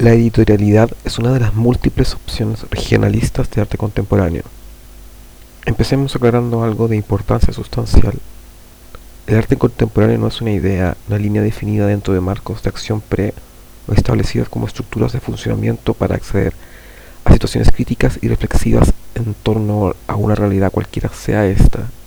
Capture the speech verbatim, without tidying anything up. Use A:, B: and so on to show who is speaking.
A: La editorialidad es una de las múltiples opciones regionalistas de arte contemporáneo. Empecemos aclarando algo de importancia sustancial. El arte contemporáneo no es una idea, una línea definida dentro de marcos de acción pre o establecidas como estructuras de funcionamiento para acceder a situaciones críticas y reflexivas en torno a una realidad cualquiera sea esta.